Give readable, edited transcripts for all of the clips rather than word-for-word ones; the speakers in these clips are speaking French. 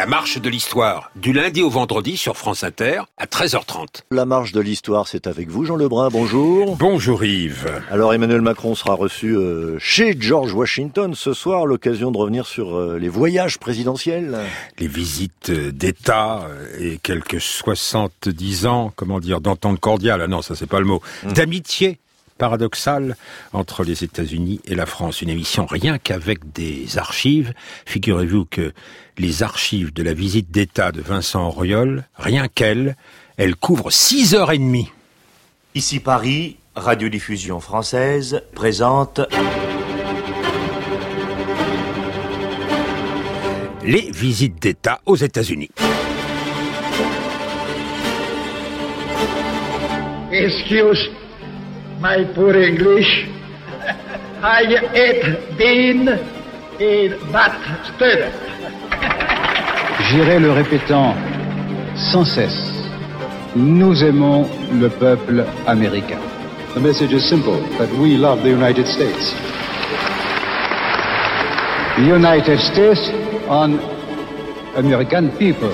marche de l'histoire, du lundi au vendredi sur France Inter, à 13h30. La marche de l'histoire, c'est avec vous, Jean Lebrun, bonjour. Bonjour Yves. Alors Emmanuel Macron sera reçu chez George Washington ce soir, l'occasion de revenir sur les voyages présidentiels. Les visites d'État et quelques 70 ans, d'entente cordiale, non ça c'est pas le mot, d'amitié paradoxale entre les États-Unis et la France. Une émission rien qu'avec des archives. Figurez-vous que les archives de la visite d'État de Vincent Auriol, rien qu'elles, elles couvrent 6h30. Ici Paris, Radiodiffusion française présente les visites d'État aux États-Unis. Excuse my poor English. I have been a bad student. J'irai le répétant sans cesse. Nous aimons le peuple américain. The message is simple, that we love the United States. United States on American people.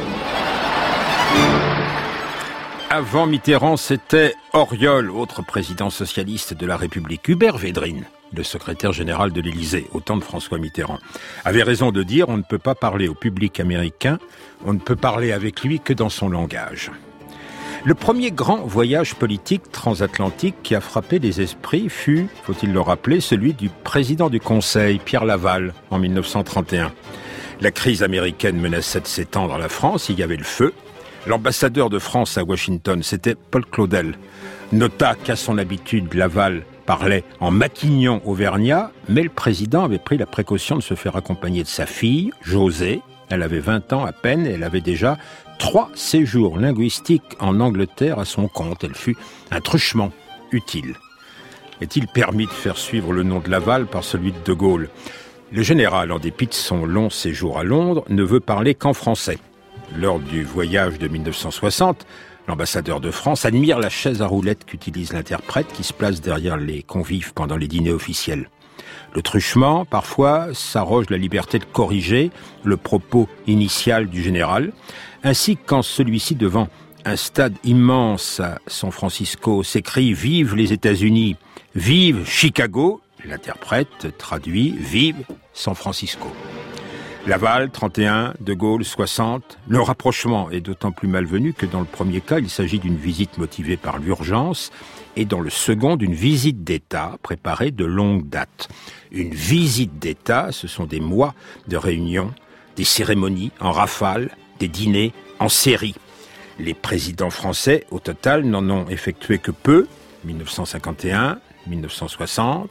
Avant Mitterrand, c'était Auriol, autre président socialiste de la République. Hubert Védrine, le secrétaire général de l'Élysée, au temps de François Mitterrand, avait raison de dire on ne peut pas parler au public américain, on ne peut parler avec lui que dans son langage. Le premier grand voyage politique transatlantique qui a frappé les esprits fut, faut-il le rappeler, celui du président du Conseil, Pierre Laval, en 1931. La crise américaine menaçait de s'étendre à la France, il y avait le feu. L'ambassadeur de France à Washington, c'était Paul Claudel, nota qu'à son habitude, Laval parlait en maquignon auvergnat, mais le président avait pris la précaution de se faire accompagner de sa fille, Josée. Elle avait 20 ans à peine et elle avait déjà 3 séjours linguistiques en Angleterre à son compte. Elle fut un truchement utile. Est-il permis de faire suivre le nom de Laval par celui de De Gaulle ? Le général, en dépit de son long séjour à Londres, ne veut parler qu'en français. Lors du voyage de 1960, l'ambassadeur de France admire la chaise à roulettes qu'utilise l'interprète qui se place derrière les convives pendant les dîners officiels. Le truchement, parfois, s'arroge la liberté de corriger le propos initial du général, ainsi que quand celui-ci, devant un stade immense à San Francisco, s'écrie « Vive les États-Unis, vive Chicago », l'interprète traduit « Vive San Francisco ». Laval, 31, De Gaulle, 60. Le rapprochement est d'autant plus malvenu que dans le premier cas, il s'agit d'une visite motivée par l'urgence et dans le second, d'une visite d'État préparée de longue date. Une visite d'État, ce sont des mois de réunions, des cérémonies en rafale, des dîners en série. Les présidents français, au total, n'en ont effectué que peu, 1951, 1960,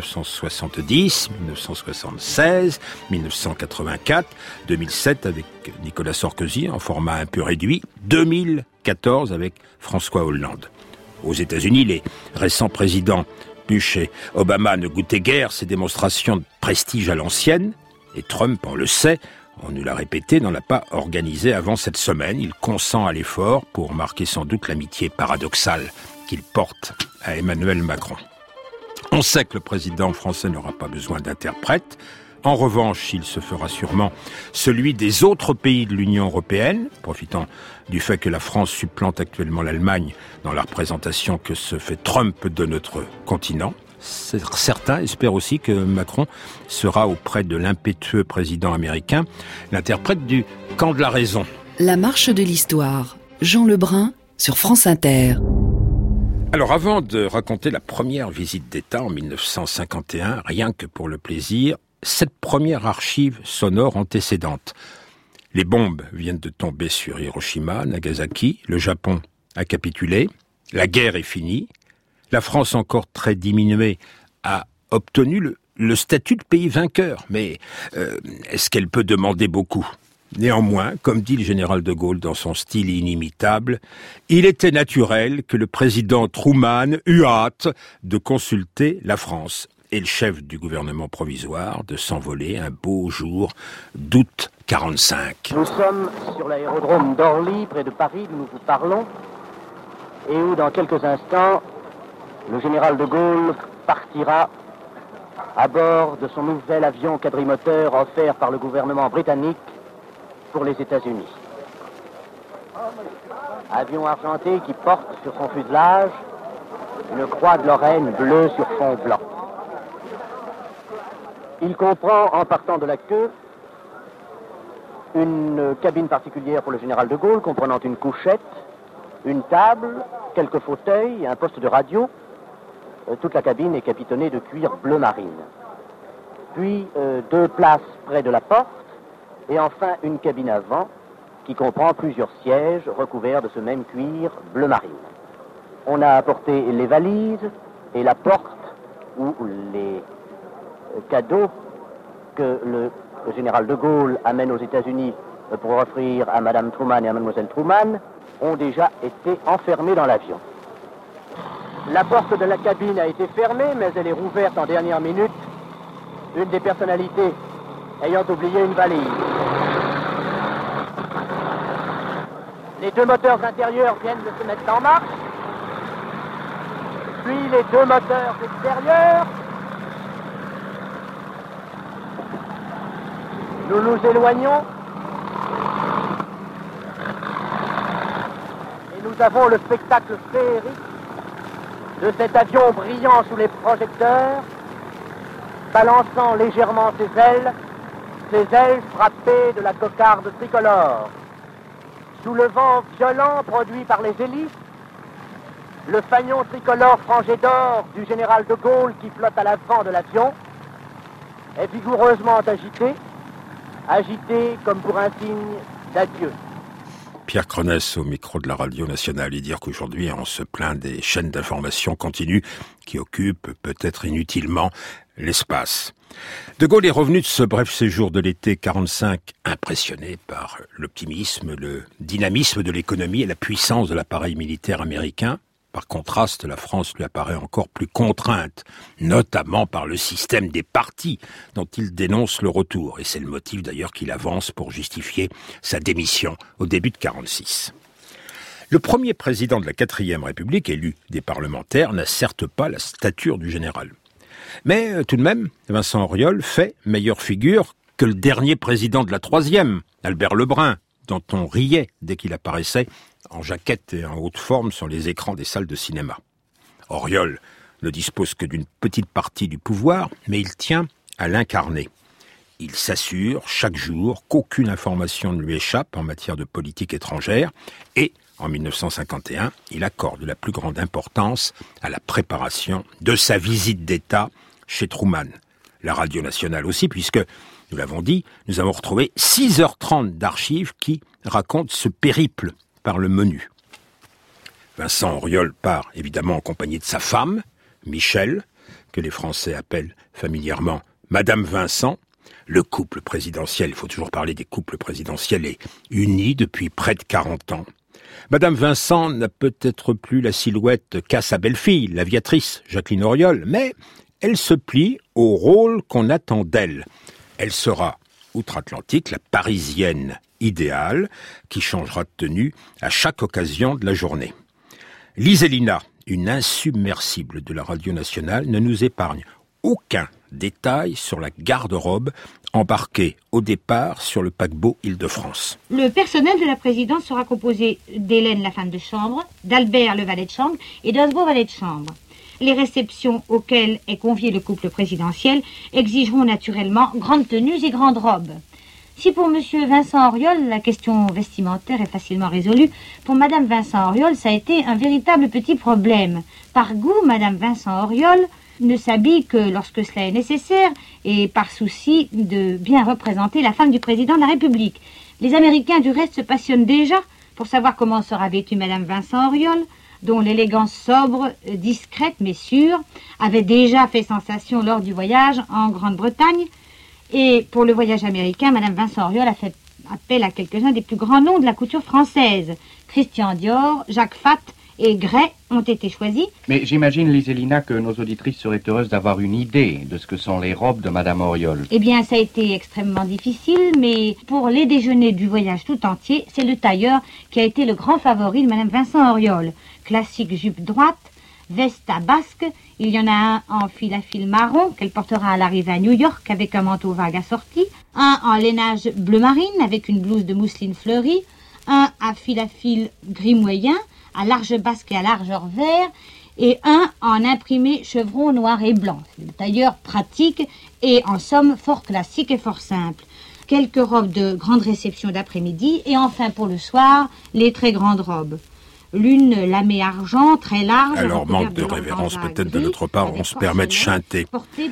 1970, 1976, 1984, 2007 avec Nicolas Sarkozy en format un peu réduit, 2014 avec François Hollande. Aux États-Unis, les récents présidents Bush et Obama ne goûtaient guère ces démonstrations de prestige à l'ancienne, et Trump, on le sait, on nous l'a répété, n'en a pas organisé avant cette semaine. Il consent à l'effort pour marquer sans doute l'amitié paradoxale qu'il porte à Emmanuel Macron. On sait que le président français n'aura pas besoin d'interprète. En revanche, il se fera sûrement celui des autres pays de l'Union européenne, profitant du fait que la France supplante actuellement l'Allemagne dans la représentation que se fait Trump de notre continent. Certains espèrent aussi que Macron sera auprès de l'impétueux président américain l'interprète du camp de la raison. La marche de l'histoire. Jean Lebrun sur France Inter. Alors avant de raconter la première visite d'État en 1951, rien que pour le plaisir, cette première archive sonore antécédente. Les bombes viennent de tomber sur Hiroshima, Nagasaki, le Japon a capitulé, la guerre est finie, la France encore très diminuée a obtenu le statut de pays vainqueur, mais est-ce qu'elle peut demander beaucoup ? Néanmoins, comme dit le général de Gaulle dans son style inimitable, il était naturel que le président Truman eût hâte de consulter la France et le chef du gouvernement provisoire de s'envoler un beau jour d'août 45. Nous sommes sur l'aérodrome d'Orly, près de Paris, d'où nous vous parlons, et où dans quelques instants, le général de Gaulle partira à bord de son nouvel avion quadrimoteur offert par le gouvernement britannique pour les États-Unis. Avion argenté qui porte sur son fuselage une croix de Lorraine bleue sur fond blanc. Il comprend, en partant de la queue, une cabine particulière pour le général de Gaulle, comprenant une couchette, une table, quelques fauteuils et un poste de radio. Toute la cabine est capitonnée de cuir bleu marine. Puis 2 places près de la porte, et enfin une cabine avant qui comprend plusieurs sièges recouverts de ce même cuir bleu marine. On a apporté les valises et la porte où les cadeaux que le général de Gaulle amène aux États-Unis pour offrir à Madame Truman et à Mademoiselle Truman ont déjà été enfermés dans l'avion. La porte de la cabine a été fermée, mais elle est rouverte en dernière minute, une des personnalités ayant oublié une valise. Les 2 moteurs intérieurs viennent de se mettre en marche, puis les 2 moteurs extérieurs. Nous nous éloignons et nous avons le spectacle féerique de cet avion brillant sous les projecteurs, balançant légèrement ses ailes frappées de la cocarde tricolore. Sous le vent violent produit par les hélices, le fanion tricolore frangé d'or du général de Gaulle qui flotte à l'avant de l'avion est vigoureusement agité comme pour un signe d'adieu. Pierre Cronès au micro de la Radio Nationale et dire qu'aujourd'hui on se plaint des chaînes d'information continues qui occupent peut-être inutilement l'espace. De Gaulle est revenu de ce bref séjour de l'été 45 impressionné par l'optimisme, le dynamisme de l'économie et la puissance de l'appareil militaire américain. Par contraste, la France lui apparaît encore plus contrainte, notamment par le système des partis dont il dénonce le retour. Et c'est le motif d'ailleurs qu'il avance pour justifier sa démission au début de 46. Le premier président de la 4e République, élu des parlementaires, n'a certes pas la stature du général. Mais tout de même, Vincent Auriol fait meilleure figure que le dernier président de la 3e, Albert Lebrun, dont on riait dès qu'il apparaissait en jaquette et en haute forme sur les écrans des salles de cinéma. Auriol ne dispose que d'une petite partie du pouvoir, mais il tient à l'incarner. Il s'assure chaque jour qu'aucune information ne lui échappe en matière de politique étrangère et, en 1951, il accorde la plus grande importance à la préparation de sa visite d'État chez Truman. La Radio Nationale aussi, puisque, nous l'avons dit, nous avons retrouvé 6h30 d'archives qui racontent ce périple par le menu. Vincent Auriol part évidemment en compagnie de sa femme, Michel, que les Français appellent familièrement Madame Vincent. Le couple présidentiel, il faut toujours parler des couples présidentiels, est uni depuis près de 40 ans. Madame Vincent n'a peut-être plus la silhouette qu'a sa belle-fille, l'aviatrice Jacqueline Auriol, mais elle se plie au rôle qu'on attend d'elle. Elle sera, outre-Atlantique, la Parisienne idéale qui changera de tenue à chaque occasion de la journée. Liselina, une insubmersible de la Radio Nationale, ne nous épargne aucun détail sur la garde-robe embarquée au départ sur le paquebot Île-de-France. Le personnel de la présidence sera composé d'Hélène, la femme de chambre, d'Albert, le valet de chambre, et d'un second valet de chambre. Les réceptions auxquelles est convié le couple présidentiel exigeront naturellement grandes tenues et grandes robes. Si pour M. Vincent Auriol, la question vestimentaire est facilement résolue, pour Mme Vincent Auriol, ça a été un véritable petit problème. Par goût, Mme Vincent Auriol ne s'habille que lorsque cela est nécessaire et par souci de bien représenter la femme du président de la République. Les Américains, du reste, se passionnent déjà pour savoir comment sera vêtue Mme Vincent Auriol, dont l'élégance sobre, discrète mais sûre, avait déjà fait sensation lors du voyage en Grande-Bretagne. Et pour le voyage américain, Mme Vincent Auriol a fait appel à quelques-uns des plus grands noms de la couture française. Christian Dior, Jacques Fath et Gray ont été choisis. Mais j'imagine, Liselina, que nos auditrices seraient heureuses d'avoir une idée de ce que sont les robes de Mme Auriol. Eh bien, ça a été extrêmement difficile, mais pour les déjeuners du voyage tout entier, c'est le tailleur qui a été le grand favori de Mme Vincent Auriol. Classique jupe droite, vestes à basque. Il y en a un en fil à fil marron qu'elle portera à l'arrivée à New York avec un manteau vague assorti. Un en lainage bleu marine avec une blouse de mousseline fleurie. Un à fil gris moyen, à large basque et à largeur vert. Et un en imprimé chevron noir et blanc. C'est le tailleur pratique et en somme fort classique et fort simple. Quelques robes de grande réception d'après-midi et enfin pour le soir, les très grandes robes. L'une lamée argent, très large. Alors, manque de révérence peut-être de notre part, on se permet de chanter.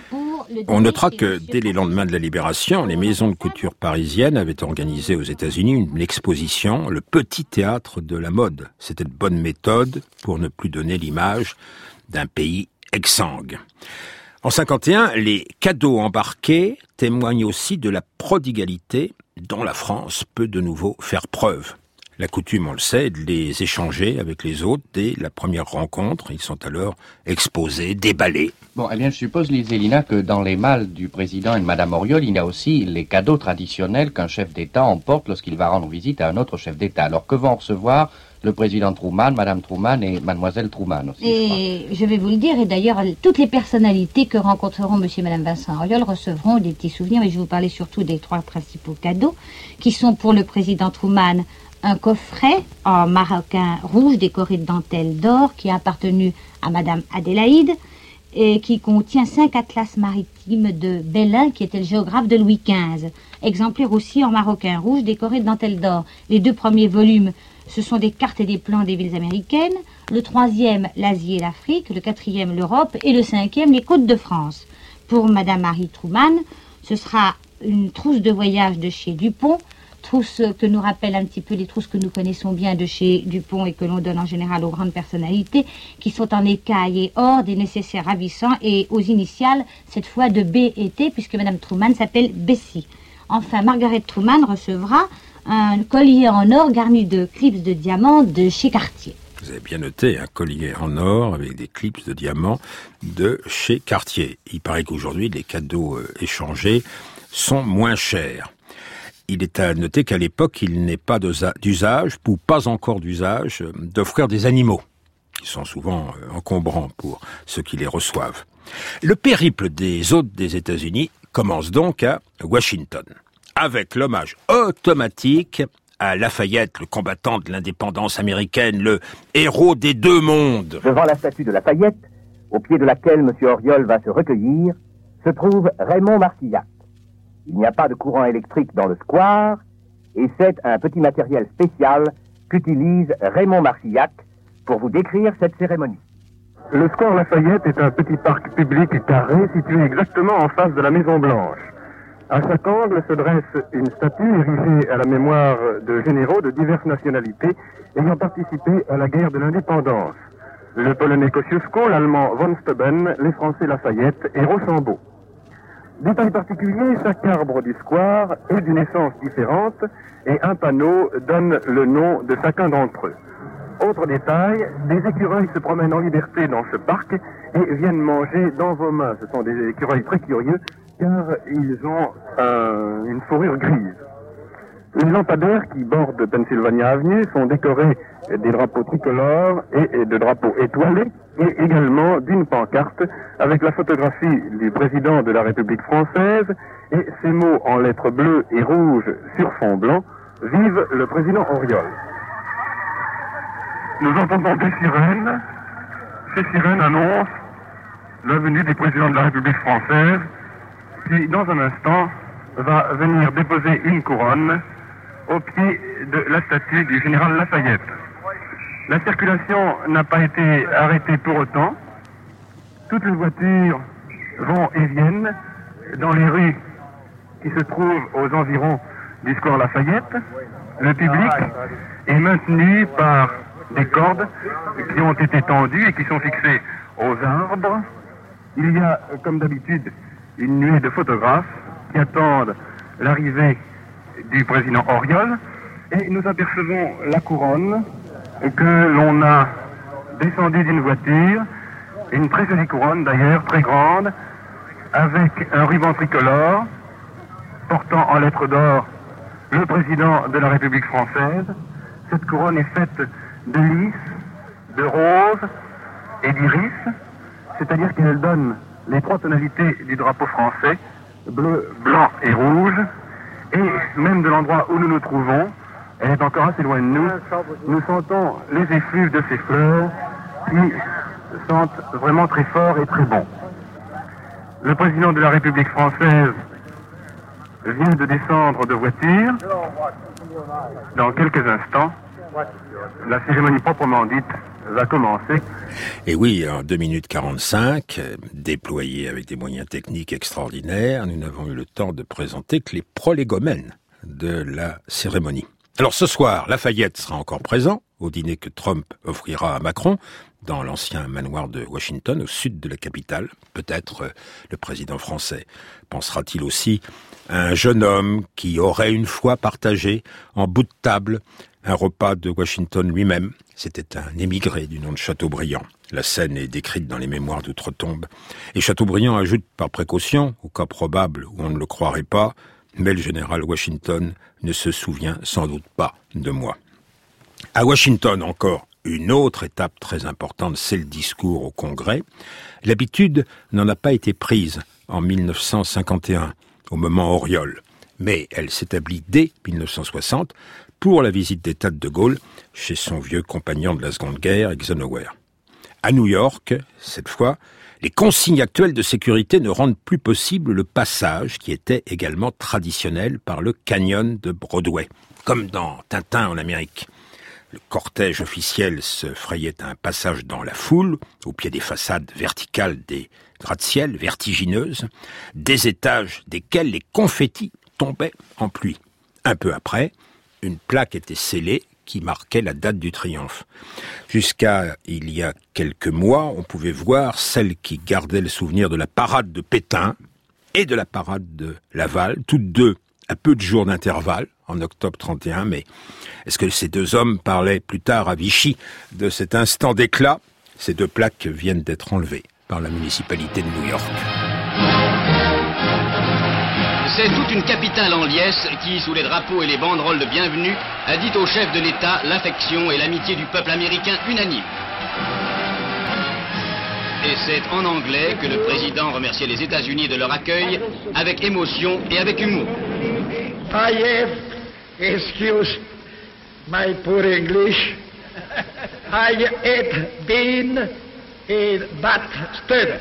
On notera que dès les lendemains de la Libération, les maisons de couture parisiennes avaient organisé aux États-Unis une exposition, le Petit Théâtre de la mode. C'était de bonne méthode pour ne plus donner l'image d'un pays exsangue. En 51, les cadeaux embarqués témoignent aussi de la prodigalité dont la France peut de nouveau faire preuve. La coutume, on le sait, est de les échanger avec les autres dès la première rencontre. Ils sont alors exposés, déballés. Bon, eh bien, je suppose, Lise et Lina, que dans les malles du président et de Madame Auriol, il y a aussi les cadeaux traditionnels qu'un chef d'État emporte lorsqu'il va rendre visite à un autre chef d'État. Alors, que vont recevoir le président Truman, Madame Truman et Mademoiselle Truman aussi? Et je vais vous le dire, et d'ailleurs, toutes les personnalités que rencontreront Monsieur et Madame Vincent Auriol recevront des petits souvenirs, mais je vais vous parler surtout des 3 principaux cadeaux, qui sont pour le président Truman un coffret en maroquin rouge décoré de dentelle d'or qui a appartenu à Madame Adélaïde et qui contient 5 atlas maritimes de Bellin qui était le géographe de Louis XV. Exemplaire aussi en maroquin rouge décoré de dentelle d'or. Les 2 premiers volumes, ce sont des cartes et des plans des villes américaines. Le 3e, l'Asie et l'Afrique. Le 4e, l'Europe. Et le 5e, les côtes de France. Pour Madame Marie Truman, ce sera une trousse de voyage de chez Dupont, trousse que nous rappellent un petit peu les trousses que nous connaissons bien de chez Dupont et que l'on donne en général aux grandes personnalités, qui sont en écaille et or, des nécessaires ravissants et aux initiales, cette fois de B et T, puisque Madame Truman s'appelle Bessie. Enfin, Margaret Truman recevra un collier en or garni de clips de diamants de chez Cartier. Vous avez bien noté, un collier en or avec des clips de diamants de chez Cartier. Il paraît qu'aujourd'hui, les cadeaux échangés sont moins chers. Il est à noter qu'à l'époque, il n'est pas d'usage, ou pas encore d'usage, d'offrir des animaux, qui sont souvent encombrants pour ceux qui les reçoivent. Le périple des hôtes des États-Unis commence donc à Washington, avec l'hommage automatique à Lafayette, le combattant de l'indépendance américaine, le héros des 2 mondes. Devant la statue de Lafayette, au pied de laquelle M. Auriol va se recueillir, se trouve Raymond Marcillac. Il n'y a pas de courant électrique dans le square, et c'est un petit matériel spécial qu'utilise Raymond Marcillac pour vous décrire cette cérémonie. Le square Lafayette est un petit parc public carré situé exactement en face de la Maison Blanche. À chaque angle se dresse une statue érigée à la mémoire de généraux de diverses nationalités ayant participé à la guerre de l'indépendance. Le polonais Kosciuszko, l'allemand von Steuben, les français Lafayette et Rochambeau. Détail particulier, chaque arbre du square est d'une essence différente et un panneau donne le nom de chacun d'entre eux. Autre détail, des écureuils se promènent en liberté dans ce parc et viennent manger dans vos mains. Ce sont des écureuils très curieux car ils ont une fourrure grise. Les lampadaires qui bordent Pennsylvania Avenue sont décorés des drapeaux tricolores et de drapeaux étoilés et également d'une pancarte avec la photographie du président de la République française et ces mots en lettres bleues et rouges sur fond blanc, vive le président Auriol. Nous entendons des sirènes. Ces sirènes annoncent la venue du président de la République française qui, dans un instant, va venir déposer une couronne au pied de la statue du général Lafayette. La circulation n'a pas été arrêtée pour autant. Toutes les voitures vont et viennent dans les rues qui se trouvent aux environs du square Lafayette. Le public est maintenu par des cordes qui ont été tendues et qui sont fixées aux arbres. Il y a, comme d'habitude, une nuée de photographes qui attendent l'arrivée du président Auriol et nous apercevons la couronne que l'on a descendue d'une voiture, une très jolie couronne d'ailleurs, très grande, avec un ruban tricolore portant en lettres d'or le président de la République française. Cette couronne est faite de lys, de roses et d'iris, c'est-à-dire qu'elle donne les 3 tonalités du drapeau français, bleu, blanc et rouge, et même de l'endroit où nous nous trouvons, elle est encore assez loin de nous, nous sentons les effluves de ces fleurs qui sentent vraiment très fort et très bon. Le président de la République française vient de descendre de voiture. Dans quelques instants, la cérémonie proprement dite va commencer. Et oui, en 2 minutes 45, déployé avec des moyens techniques extraordinaires, nous n'avons eu le temps de présenter que les prolégomènes de la cérémonie. Alors ce soir, Lafayette sera encore présent au dîner que Trump offrira à Macron dans l'ancien manoir de Washington, au sud de la capitale. Peut-être le président français pensera-t-il aussi à un jeune homme qui aurait une fois partagé en bout de table un repas de Washington lui-même. C'était un émigré du nom de Chateaubriand. La scène est décrite dans les mémoires d'Outre-Tombe. Et Chateaubriand ajoute par précaution, au cas probable où on ne le croirait pas, mais le général Washington ne se souvient sans doute pas de moi. À Washington encore, une autre étape très importante, c'est le discours au Congrès. L'habitude n'en a pas été prise en 1951, au moment Auriol, mais elle s'établit dès 1960 pour la visite d'État de Gaulle chez son vieux compagnon de la Seconde Guerre, Eisenhower. À New York, cette fois, les consignes actuelles de sécurité ne rendent plus possible le passage qui était également traditionnel par le canyon de Broadway, comme dans Tintin en Amérique. Le cortège officiel se frayait un passage dans la foule, au pied des façades verticales des gratte-ciel vertigineuses, des étages desquels les confettis tombaient en pluie. Un peu après, une plaque était scellée qui marquait la date du triomphe. Jusqu'à il y a quelques mois, on pouvait voir celles qui gardaient le souvenir de la parade de Pétain et de la parade de Laval, toutes deux à peu de jours d'intervalle, en octobre 31, mais est-ce que ces deux hommes parlaient plus tard à Vichy de cet instant d'éclat? Ces deux plaques viennent d'être enlevées par la municipalité de New York. C'est toute une capitale en liesse qui, sous les drapeaux et les banderoles de bienvenue, a dit au chef de l'État l'affection et l'amitié du peuple américain unanime. Et c'est en anglais que le président remerciait les États-Unis de leur accueil avec émotion et avec humour. Excuse my poor English. I had been a bad student.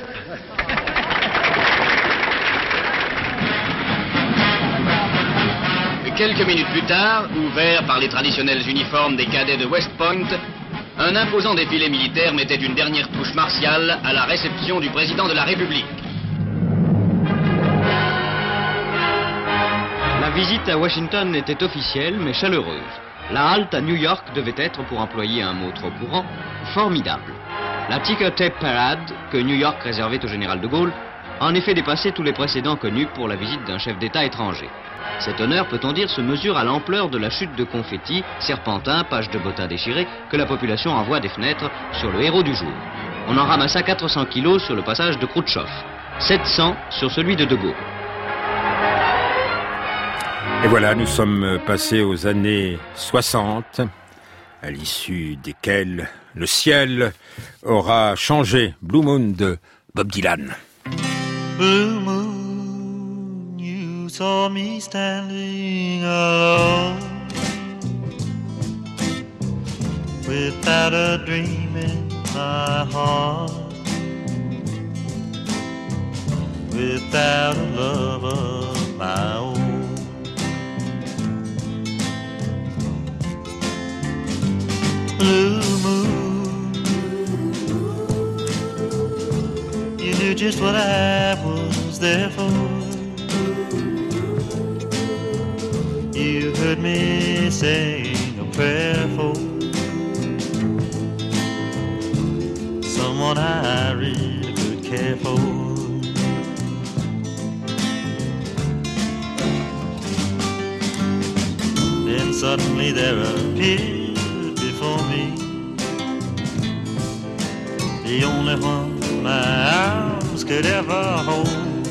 Quelques minutes plus tard, ouvert par les traditionnels uniformes des cadets de West Point, un imposant défilé militaire mettait une dernière touche martiale à la réception du président de la République. La visite à Washington était officielle mais chaleureuse. La halte à New York devait être, pour employer un mot trop courant, formidable. La Ticker Tape Parade, que New York réservait au général de Gaulle, a en effet dépassé tous les précédents connus pour la visite d'un chef d'État étranger. Cet honneur, peut-on dire, se mesure à l'ampleur de la chute de confettis, serpentins, pages de bottins déchirés, que la population envoie des fenêtres sur le héros du jour. On en ramassa 400 kilos sur le passage de Khrouchtchev, 700 sur celui de Gaulle. Et voilà, nous sommes passés aux années 60, à l'issue desquelles le ciel aura changé. Blue Moon de Bob Dylan. Blue moon, you saw me standing alone, without a dream in my heart, without a love of my own. Blue moon, you knew just what I was there for. You heard me sing a prayer for someone I really could care for. Then suddenly there appeared before me the only one my arms could ever hold.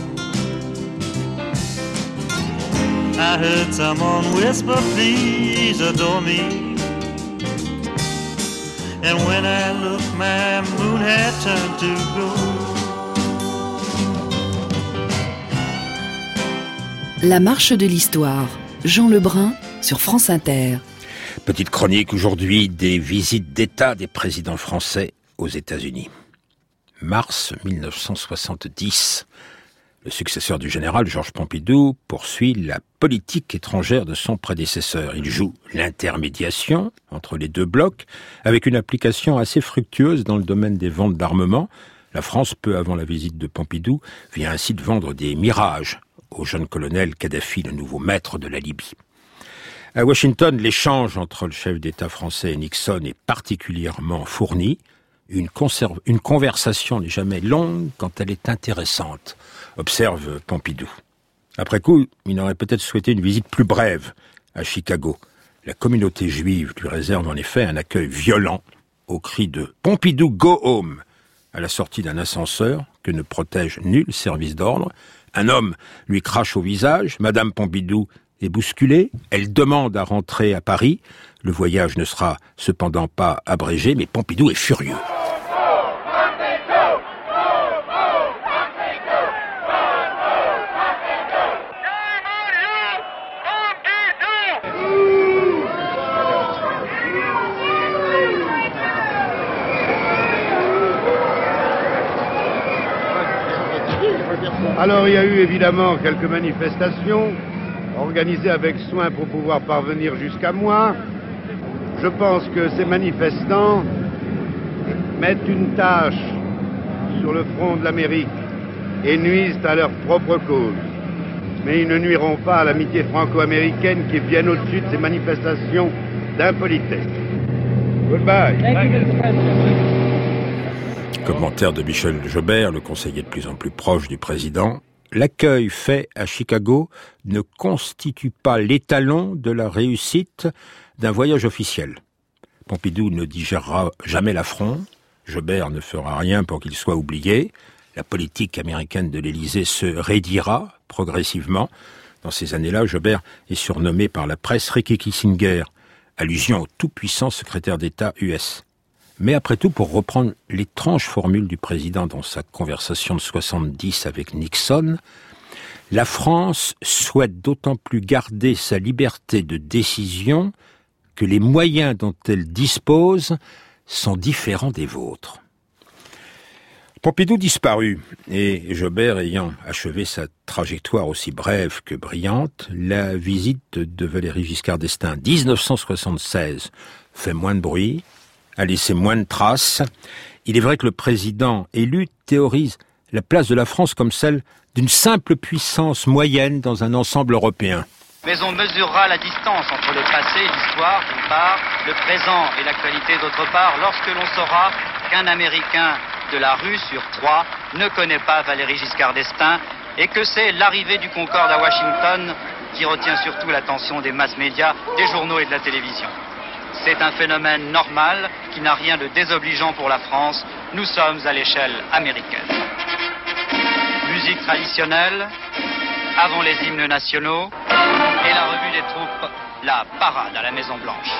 I heard someone whisper, please adore me, And when I looked, my moon had turned to gold. La marche de l'histoire. Jean Lebrun sur France Inter. Petite chronique aujourd'hui des visites d'État des présidents français aux États-Unis. Mars 1970. Le successeur du général Georges Pompidou poursuit la politique étrangère de son prédécesseur. Il joue l'intermédiation entre les deux blocs avec une application assez fructueuse dans le domaine des ventes d'armement. La France, peu avant la visite de Pompidou, vient ainsi de vendre des Mirages au jeune colonel Kadhafi, le nouveau maître de la Libye. À Washington, l'échange entre le chef d'État français et Nixon est particulièrement fourni. Une conversation n'est jamais longue quand elle est intéressante, observe Pompidou. Après coup, il aurait peut-être souhaité une visite plus brève à Chicago. La communauté juive lui réserve en effet un accueil violent au cri de « Pompidou, go home !» à la sortie d'un ascenseur que ne protège nul service d'ordre. Un homme lui crache au visage, Madame Pompidou est bousculée, elle demande à rentrer à Paris. Le voyage ne sera cependant pas abrégé, mais Pompidou est furieux. Alors il y a eu évidemment quelques manifestations organisées avec soin pour pouvoir parvenir jusqu'à moi. Je pense que ces manifestants mettent une tache sur le front de l'Amérique et nuisent à leur propre cause. Mais ils ne nuiront pas à l'amitié franco-américaine qui est bien au-dessus de ces manifestations d'impolitesse. Goodbye. Commentaire de Michel Jobert, le conseiller de plus en plus proche du président. L'accueil fait à Chicago ne constitue pas l'étalon de la réussite d'un voyage officiel. Pompidou ne digérera jamais l'affront. Jobert ne fera rien pour qu'il soit oublié. La politique américaine de l'Élysée se raidira progressivement. Dans ces années-là, Jobert est surnommé par la presse Ricky Kissinger, allusion au tout-puissant secrétaire d'État US. Mais après tout, pour reprendre l'étrange formule du président dans sa conversation de 70 avec Nixon, la France souhaite d'autant plus garder sa liberté de décision que les moyens dont elle dispose sont différents des vôtres. Pompidou disparut, et Jobert ayant achevé sa trajectoire aussi brève que brillante, la visite de Valéry Giscard d'Estaing 1976 fait moins de bruit, a laissé moins de traces. Il est vrai que le président élu théorise la place de la France comme celle d'une simple puissance moyenne dans un ensemble européen. Mais on mesurera la distance entre le passé et l'histoire, d'une part, le présent et l'actualité, d'autre part, lorsque l'on saura qu'un Américain de la rue sur 3 ne connaît pas Valéry Giscard d'Estaing et que c'est l'arrivée du Concorde à Washington qui retient surtout l'attention des mass-médias, des journaux et de la télévision. C'est un phénomène normal qui n'a rien de désobligeant pour la France. Nous sommes à l'échelle américaine. Musique traditionnelle, avant les hymnes nationaux et la revue des troupes, la parade à la Maison-Blanche.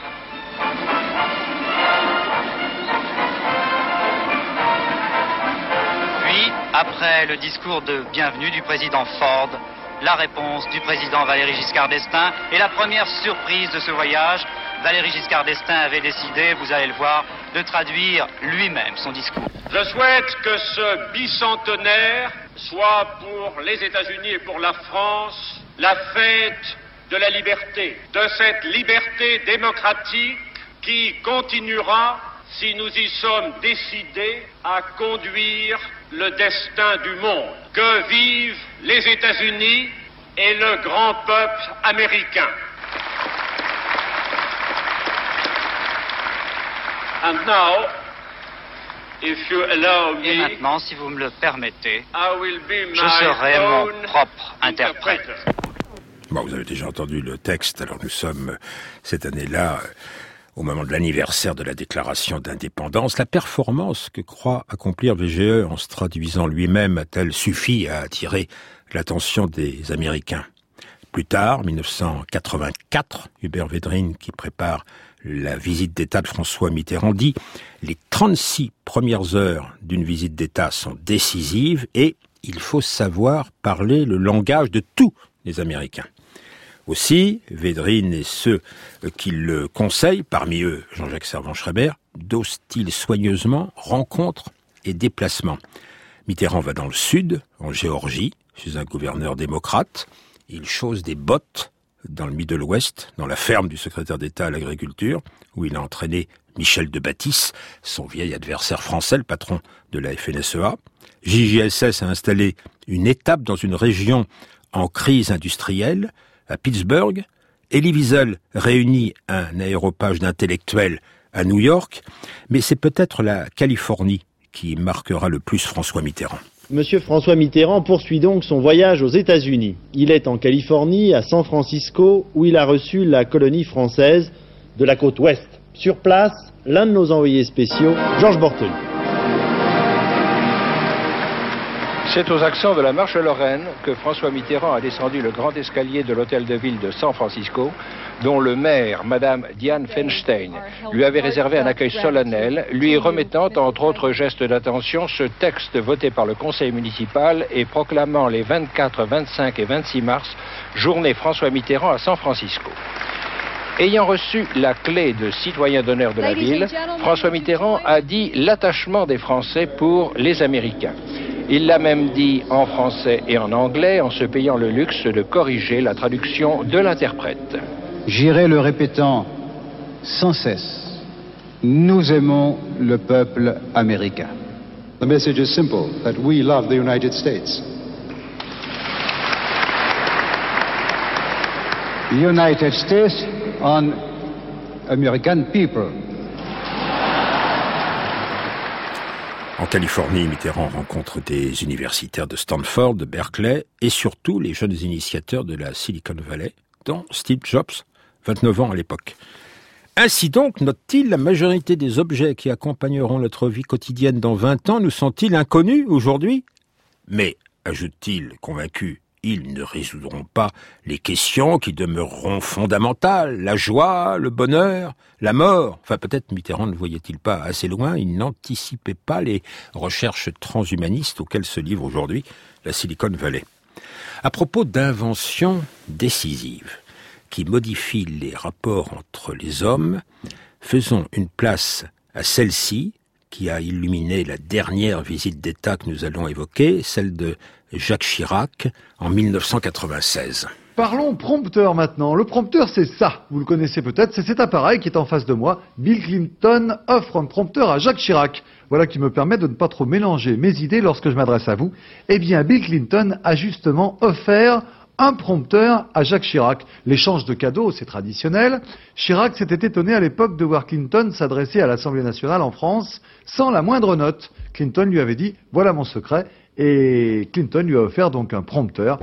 Puis, après le discours de bienvenue du président Ford, la réponse du président Valéry Giscard d'Estaing et la première surprise de ce voyage, Valéry Giscard d'Estaing avait décidé, vous allez le voir, de traduire lui-même son discours. Je souhaite que ce bicentenaire soit pour les États-Unis et pour la France la fête de la liberté, de cette liberté démocratique qui continuera, si nous y sommes décidés, à conduire le destin du monde. Que vivent les États-Unis et le grand peuple américain. And now, if you allow me, et maintenant, si vous me le permettez, I will be my je serai mon own propre interprète. Bon, vous avez déjà entendu le texte, alors nous sommes cette année-là au moment de l'anniversaire de la déclaration d'indépendance. La performance que croit accomplir VGE en se traduisant lui-même a-t-elle suffi à attirer l'attention des Américains? Plus tard, 1984, Hubert Védrine, qui prépare la visite d'État de François Mitterrand, dit « Les 36 premières heures d'une visite d'État sont décisives et il faut savoir parler le langage de tous les Américains. » Aussi, Védrine et ceux qui le conseillent, parmi eux Jean-Jacques Servan-Schreiber, dosent-ils soigneusement rencontres et déplacements. Mitterrand va dans le sud, en Géorgie, chez un gouverneur démocrate. Il chausse des bottes dans le Middle West, dans la ferme du secrétaire d'État à l'agriculture, où il a entraîné Michel de Bâtisse, son vieil adversaire français, le patron de la FNSEA. JJSS a installé une étape dans une région en crise industrielle, à Pittsburgh. Elie Wiesel réunit un aéropage d'intellectuels à New York, mais c'est peut-être la Californie qui marquera le plus François Mitterrand. Monsieur François Mitterrand poursuit donc son voyage aux États-Unis. Il est en Californie, à San Francisco, où il a reçu la colonie française de la côte ouest. Sur place, l'un de nos envoyés spéciaux, Georges Bortoli. C'est aux accents de la marche Lorraine que François Mitterrand a descendu le grand escalier de l'hôtel de ville de San Francisco, dont le maire, Madame Diane Feinstein, lui avait réservé un accueil solennel, lui remettant, entre autres gestes d'attention, ce texte voté par le conseil municipal et proclamant les 24, 25 et 26 mars, journée François Mitterrand à San Francisco. Ayant reçu la clé de citoyen d'honneur de la ville, François Mitterrand a dit l'attachement des Français pour les Américains. Il l'a même dit en français et en anglais, en se payant le luxe de corriger la traduction de l'interprète. J'irai le répétant sans cesse. Nous aimons le peuple américain. The message is simple, that we love the United States. United States on American people. En Californie, Mitterrand rencontre des universitaires de Stanford, de Berkeley et surtout les jeunes initiateurs de la Silicon Valley, dont Steve Jobs, 29 ans à l'époque. Ainsi donc, note-t-il, la majorité des objets qui accompagneront notre vie quotidienne dans 20 ans nous sont-ils inconnus aujourd'hui ? Mais, ajoute-t-il, convaincu, ils ne résoudront pas les questions qui demeureront fondamentales, la joie, le bonheur, la mort. Enfin, peut-être Mitterrand ne voyait-il pas assez loin, il n'anticipait pas les recherches transhumanistes auxquelles se livre aujourd'hui la Silicon Valley. À propos d'inventions décisives qui modifient les rapports entre les hommes, faisons une place à celle-ci qui a illuminé la dernière visite d'État que nous allons évoquer, celle de Jacques Chirac en 1996. Parlons prompteur maintenant. Le prompteur, c'est ça. Vous le connaissez peut-être. C'est cet appareil qui est en face de moi. Bill Clinton offre un prompteur à Jacques Chirac. Voilà qui me permet de ne pas trop mélanger mes idées lorsque je m'adresse à vous. Eh bien, Bill Clinton a justement offert un prompteur à Jacques Chirac. L'échange de cadeaux, c'est traditionnel. Chirac s'était étonné à l'époque de voir Clinton s'adresser à l'Assemblée nationale en France sans la moindre note. Clinton lui avait dit « Voilà mon secret ». Et Clinton lui a offert donc un prompteur.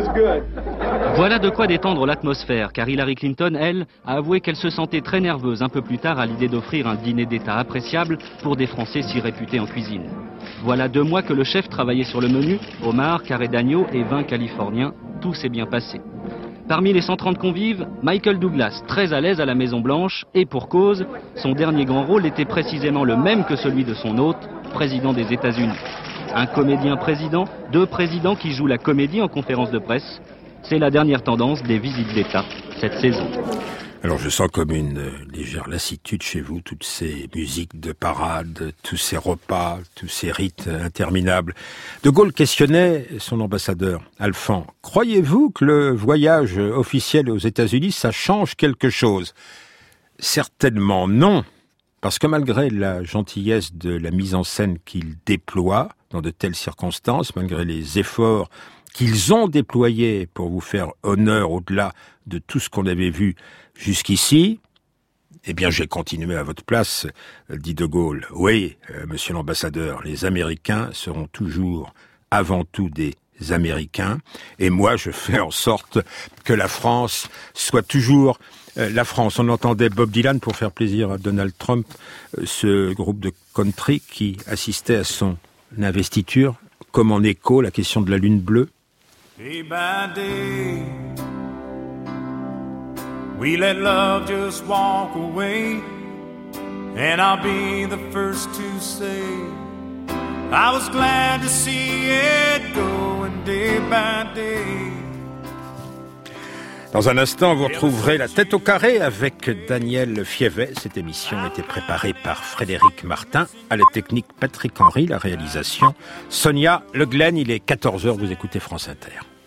Voilà de quoi détendre l'atmosphère, car Hillary Clinton, elle, a avoué qu'elle se sentait très nerveuse un peu plus tard à l'idée d'offrir un dîner d'État appréciable pour des Français si réputés en cuisine. Voilà 2 mois que le chef travaillait sur le menu, homard, carré d'agneau et vin californien. Tout s'est bien passé. Parmi les 130 convives, Michael Douglas, très à l'aise à la Maison-Blanche, et pour cause, son dernier grand rôle était précisément le même que celui de son hôte, président des États-Unis. Un comédien président, 2 présidents qui jouent la comédie en conférence de presse. C'est la dernière tendance des visites d'État cette saison. Alors je sens comme une légère lassitude chez vous, toutes ces musiques de parade, tous ces repas, tous ces rites interminables. De Gaulle questionnait son ambassadeur, Alphand. Croyez-vous que le voyage officiel aux États-Unis, ça change quelque chose ? Certainement non, parce que malgré la gentillesse de la mise en scène qu'il déploie dans de telles circonstances, malgré les efforts qu'ils ont déployés pour vous faire honneur au-delà de tout ce qu'on avait vu jusqu'ici, eh bien j'ai continué à votre place, dit de Gaulle. Oui, monsieur l'ambassadeur, les Américains seront toujours avant tout des Américains, et moi je fais en sorte que la France soit toujours la France. On entendait Bob Dylan pour faire plaisir à Donald Trump, ce groupe de country qui assistait à son investiture, comme en écho la question de la lune bleue. Day by day, We let love just walk away, and I'll be the first to say I was glad to see it going day by day. Dans un instant, vous retrouverez La Tête au carré avec Daniel Fievet. Cette émission a été préparée par Frédéric Martin, à la technique Patrick Henry, la réalisation Sonia Le Glen. Il est 14h, vous écoutez France Inter.